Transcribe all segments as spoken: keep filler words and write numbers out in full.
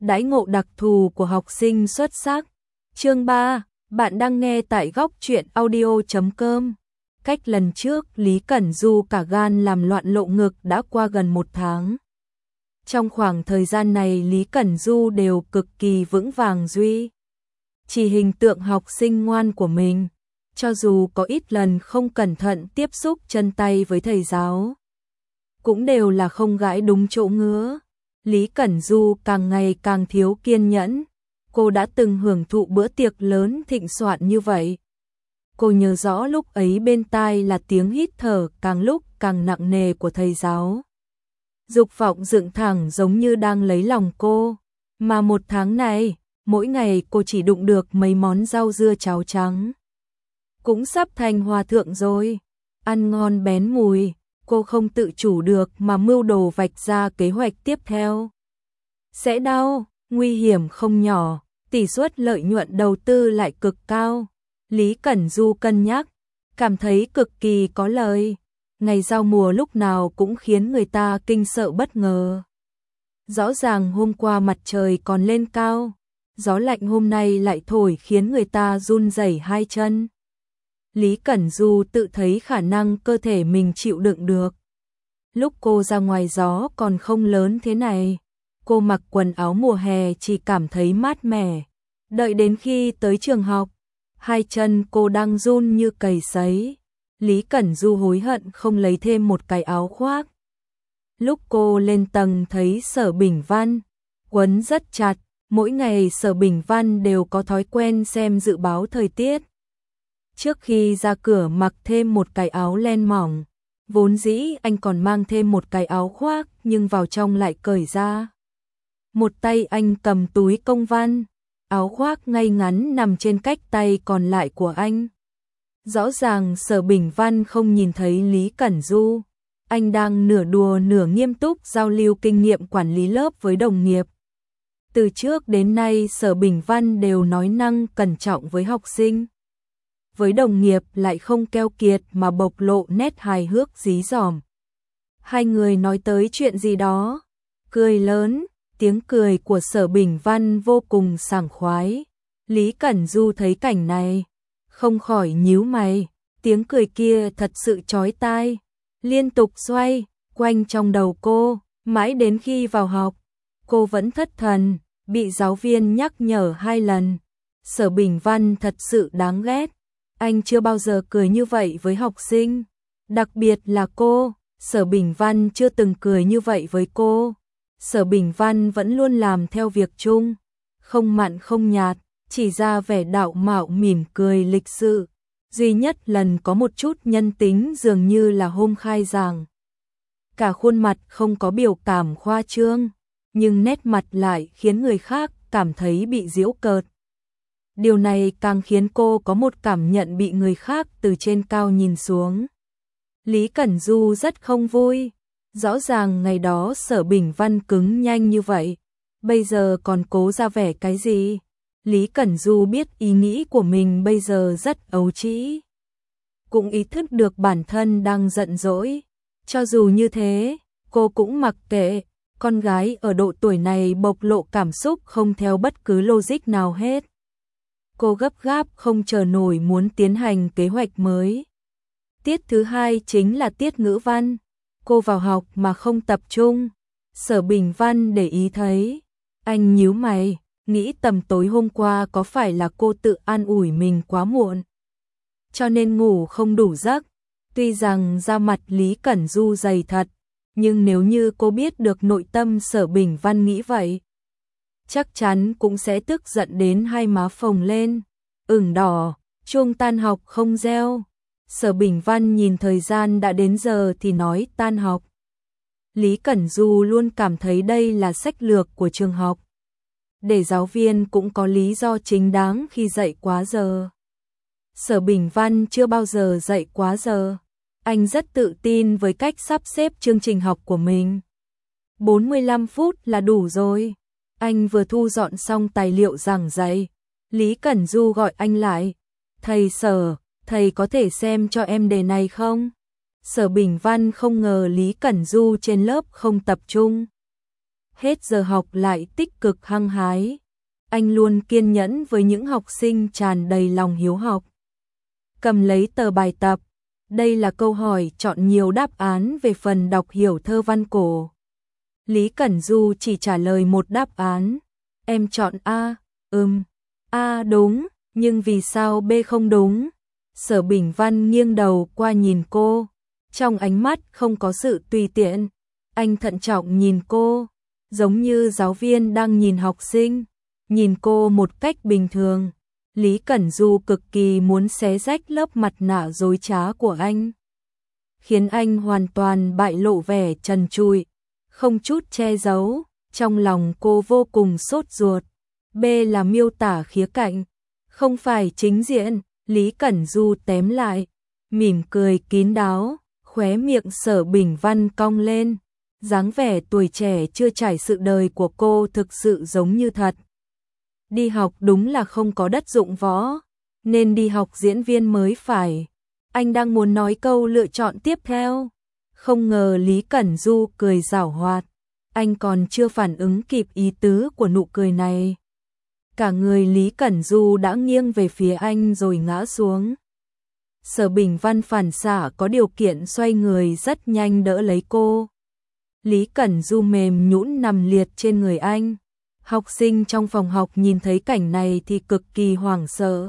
Đãi ngộ đặc thù của học sinh xuất sắc. Chương ba, bạn đang nghe tại góc truyện audio chấm com. Cách lần trước Lý Cẩn Du cả gan làm loạn lộ ngực đã qua gần một tháng. Trong khoảng thời gian này Lý Cẩn Du đều cực kỳ vững vàng duy trì hình tượng học sinh ngoan của mình, cho dù có ít lần không cẩn thận tiếp xúc chân tay với thầy giáo, cũng đều là không gãi đúng chỗ ngứa. Lý Cẩn Du càng ngày càng thiếu kiên nhẫn, cô đã từng hưởng thụ bữa tiệc lớn thịnh soạn như vậy. Cô nhớ rõ lúc ấy bên tai là tiếng hít thở càng lúc càng nặng nề của thầy giáo. Dục vọng dựng thẳng giống như đang lấy lòng cô, mà một tháng này, mỗi ngày cô chỉ đụng được mấy món rau dưa cháo trắng. Cũng sắp thành hòa thượng rồi, ăn ngon bén mùi, cô không tự chủ được mà mưu đồ vạch ra kế hoạch tiếp theo. Sẽ đau, nguy hiểm không nhỏ, tỷ suất lợi nhuận đầu tư lại cực cao. Lý Cẩn Du cân nhắc, cảm thấy cực kỳ có lời. Ngày giao mùa lúc nào cũng khiến người ta kinh sợ bất ngờ. Rõ ràng hôm qua mặt trời còn lên cao, gió lạnh hôm nay lại thổi khiến người ta run rẩy hai chân. Lý Cẩn Du tự thấy khả năng cơ thể mình chịu đựng được. Lúc cô ra ngoài gió còn không lớn thế này, cô mặc quần áo mùa hè chỉ cảm thấy mát mẻ. Đợi đến khi tới trường học, hai chân cô đang run như cầy sấy. Lý Cẩn Du hối hận không lấy thêm một cái áo khoác. Lúc cô lên tầng thấy Sở Bình Văn quấn rất chặt, mỗi ngày Sở Bình Văn đều có thói quen xem dự báo thời tiết. Trước khi ra cửa mặc thêm một cái áo len mỏng, vốn dĩ anh còn mang thêm một cái áo khoác nhưng vào trong lại cởi ra. Một tay anh cầm túi công văn, áo khoác ngay ngắn nằm trên cách tay còn lại của anh. Rõ ràng Sở Bình Văn không nhìn thấy Lý Cẩn Du, anh đang nửa đùa nửa nghiêm túc giao lưu kinh nghiệm quản lý lớp với đồng nghiệp. Từ trước đến nay Sở Bình Văn đều nói năng cẩn trọng với học sinh. Với đồng nghiệp lại không keo kiệt mà bộc lộ nét hài hước dí dỏm. Hai người nói tới chuyện gì đó, cười lớn, tiếng cười của Sở Bình Văn vô cùng sảng khoái. Lý Cẩn Du thấy cảnh này, không khỏi nhíu mày, tiếng cười kia thật sự chói tai, liên tục xoay quanh trong đầu cô, mãi đến khi vào học, cô vẫn thất thần, bị giáo viên nhắc nhở hai lần. Sở Bình Văn thật sự đáng ghét, anh chưa bao giờ cười như vậy với học sinh, đặc biệt là cô. Sở Bình Văn chưa từng cười như vậy với cô. Sở Bình Văn vẫn luôn làm theo việc chung, không mặn không nhạt, chỉ ra vẻ đạo mạo mỉm cười lịch sự. Duy nhất lần có một chút nhân tính dường như là hôm khai giảng. Cả khuôn mặt không có biểu cảm khoa trương, nhưng nét mặt lại khiến người khác cảm thấy bị giễu cợt. Điều này càng khiến cô có một cảm nhận bị người khác từ trên cao nhìn xuống. Lý Cẩn Du rất không vui. Rõ ràng ngày đó Sở Bình Văn cứng nhanh như vậy, bây giờ còn cố ra vẻ cái gì? Lý Cẩn Du biết ý nghĩ của mình bây giờ rất ấu trĩ, cũng ý thức được bản thân đang giận dỗi. Cho dù như thế, cô cũng mặc kệ, con gái ở độ tuổi này bộc lộ cảm xúc không theo bất cứ logic nào hết. Cô gấp gáp không chờ nổi muốn tiến hành kế hoạch mới. Tiết thứ hai chính là tiết ngữ văn. Cô vào học mà không tập trung. Sở Bình Văn để ý thấy, anh nhíu mày, nghĩ tầm tối hôm qua có phải là cô tự an ủi mình quá muộn, cho nên ngủ không đủ giấc. Tuy rằng da mặt Lý Cẩn Du dày thật, nhưng nếu như cô biết được nội tâm Sở Bình Văn nghĩ vậy, chắc chắn cũng sẽ tức giận đến hai má phồng lên, ửng đỏ. Chuông tan học không reo. Sở Bình Văn nhìn thời gian đã đến giờ thì nói tan học. Lý Cẩn Du luôn cảm thấy đây là sách lược của trường học, để giáo viên cũng có lý do chính đáng khi dạy quá giờ. Sở Bình Văn chưa bao giờ dạy quá giờ. Anh rất tự tin với cách sắp xếp chương trình học của mình. bốn mươi lăm phút là đủ rồi. Anh vừa thu dọn xong tài liệu giảng dạy, Lý Cẩn Du gọi anh lại. Thầy Sở, thầy có thể xem cho em đề này không? Sở Bình Văn không ngờ Lý Cẩn Du trên lớp không tập trung. hết giờ học lại tích cực hăng hái. Anh luôn kiên nhẫn với những học sinh tràn đầy lòng hiếu học. Cầm lấy tờ bài tập, đây là câu hỏi chọn nhiều đáp án về phần đọc hiểu thơ văn cổ. Lý Cẩn Du chỉ trả lời một đáp án. Em chọn A. Ừm, A đúng, nhưng vì sao B không đúng? Sở Bình Văn nghiêng đầu qua nhìn cô, trong ánh mắt không có sự tùy tiện. Anh thận trọng nhìn cô, giống như giáo viên đang nhìn học sinh, nhìn cô một cách bình thường. Lý Cẩn Du cực kỳ muốn xé rách lớp mặt nạ dối trá của anh, khiến anh hoàn toàn bại lộ vẻ trần trụi, không chút che giấu. Trong lòng cô vô cùng sốt ruột. B là miêu tả khía cạnh, không phải chính diện. Lý Cẩn Du tém lại, mỉm cười kín đáo, khóe miệng Sở Bình Văn cong lên. Dáng vẻ tuổi trẻ chưa trải sự đời của cô thực sự giống như thật. Đi học đúng là không có đất dụng võ, nên đi học diễn viên mới phải. Anh đang muốn nói câu lựa chọn tiếp theo, không ngờ Lý Cẩn Du cười giảo hoạt. Anh còn chưa phản ứng kịp ý tứ của nụ cười này, cả người Lý Cẩn Du đã nghiêng về phía anh rồi ngã xuống. Sở Bình Văn phản xạ có điều kiện xoay người rất nhanh đỡ lấy cô. Lý Cẩn Du mềm nhũn nằm liệt trên người anh. Học sinh trong phòng học nhìn thấy cảnh này thì cực kỳ hoảng sợ.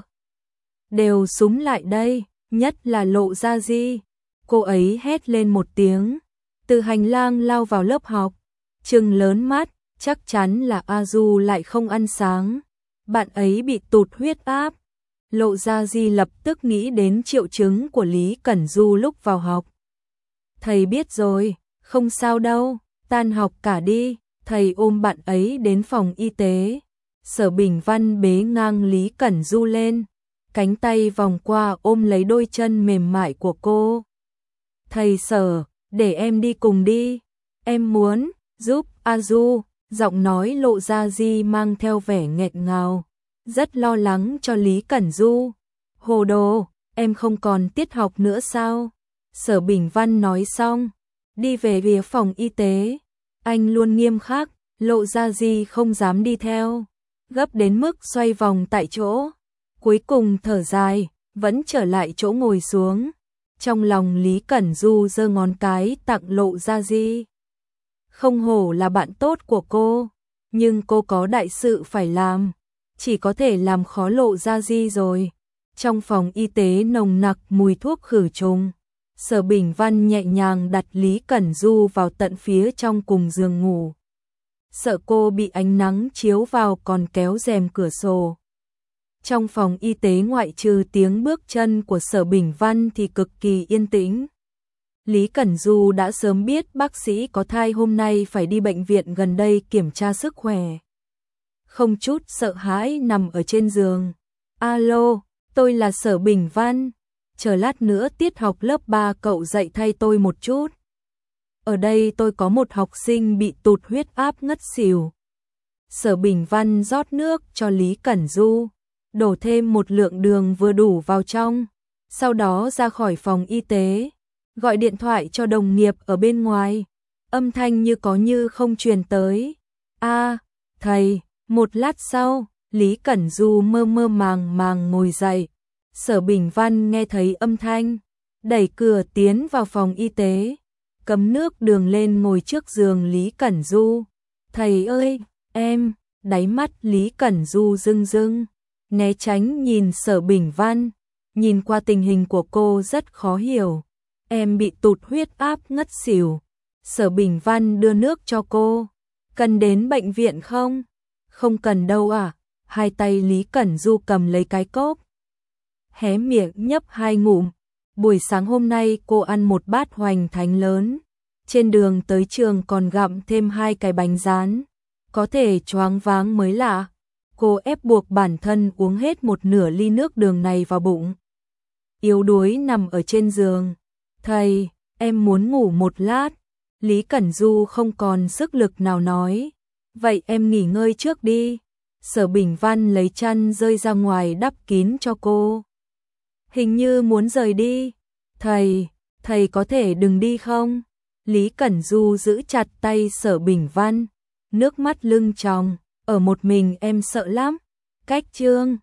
Đều súm lại đây, nhất là Lộ Gia Di. Cô ấy hét lên một tiếng, từ hành lang lao vào lớp học, trừng lớn mắt, chắc chắn là A Du lại không ăn sáng. Bạn ấy bị tụt huyết áp. Lộ Gia Di lập tức nghĩ đến triệu chứng của Lý Cẩn Du lúc vào học. Thầy biết rồi, không sao đâu, tan học cả đi. Thầy ôm bạn ấy đến phòng y tế. Sở Bình Văn bế ngang Lý Cẩn Du lên, cánh tay vòng qua ôm lấy đôi chân mềm mại của cô. Thầy Sở, để em đi cùng đi. Em muốn giúp A Du. Giọng nói Lộ Gia Di mang theo vẻ nghẹn ngào, rất lo lắng cho Lý Cẩn Du. Hồ đồ, em không còn tiết học nữa sao? Sở Bình Văn nói xong, đi về phía phòng y tế. Anh luôn nghiêm khắc, Lộ Gia Di không dám đi theo, gấp đến mức xoay vòng tại chỗ. Cuối cùng thở dài, vẫn trở lại chỗ ngồi xuống. Trong lòng Lý Cẩn Du giơ ngón cái tặng Lộ Gia Di. Không hổ là bạn tốt của cô, nhưng cô có đại sự phải làm, chỉ có thể làm khó Lộ Gia Di rồi. Trong phòng y tế nồng nặc mùi thuốc khử trùng. Sở Bình Văn nhẹ nhàng đặt Lý Cẩn Du vào tận phía trong cùng giường ngủ. Sợ cô bị ánh nắng chiếu vào còn kéo rèm cửa sổ. Trong phòng y tế ngoại trừ tiếng bước chân của Sở Bình Văn thì cực kỳ yên tĩnh. Lý Cẩn Du đã sớm biết bác sĩ có thai hôm nay phải đi bệnh viện gần đây kiểm tra sức khỏe. Không chút sợ hãi nằm ở trên giường. Alo, tôi là Sở Bình Văn. Chờ lát nữa tiết học lớp ba cậu dạy thay tôi một chút. Ở đây tôi có một học sinh bị tụt huyết áp ngất xỉu. Sở Bình Văn rót nước cho Lý Cẩn Du, đổ thêm một lượng đường vừa đủ vào trong, sau đó ra khỏi phòng y tế, gọi điện thoại cho đồng nghiệp ở bên ngoài. Âm thanh như có như không truyền tới. A, thầy. Một lát sau, Lý Cẩn Du mơ mơ màng màng ngồi dậy. Sở Bình Văn nghe thấy âm thanh, đẩy cửa tiến vào phòng y tế, cấm nước đường lên ngồi trước giường Lý Cẩn Du. Thầy ơi, em. Đáy mắt Lý Cẩn Du rưng rưng, né tránh nhìn Sở Bình Văn, nhìn qua tình hình của cô rất khó hiểu. Em bị tụt huyết áp ngất xỉu. Sở Bình Văn đưa nước cho cô. Cần đến bệnh viện không? Không cần đâu à. Hai tay Lý Cẩn Du cầm lấy cái cốc, hé miệng nhấp hai ngụm. Buổi sáng hôm nay cô ăn một bát hoành thánh lớn. Trên đường tới trường còn gặm thêm hai cái bánh rán. Có thể choáng váng mới lạ. Cô ép buộc bản thân uống hết một nửa ly nước đường này vào bụng. Yếu đuối nằm ở trên giường. Thầy, em muốn ngủ một lát. Lý Cẩn Du không còn sức lực nào nói. Vậy em nghỉ ngơi trước đi. Sở Bình Văn lấy chăn rơi ra ngoài đắp kín cho cô. Hình như muốn rời đi. Thầy, thầy có thể đừng đi không? Lý Cẩn Du giữ chặt tay Sở Bình Văn, nước mắt lưng tròng, ở một mình em sợ lắm. Cách chương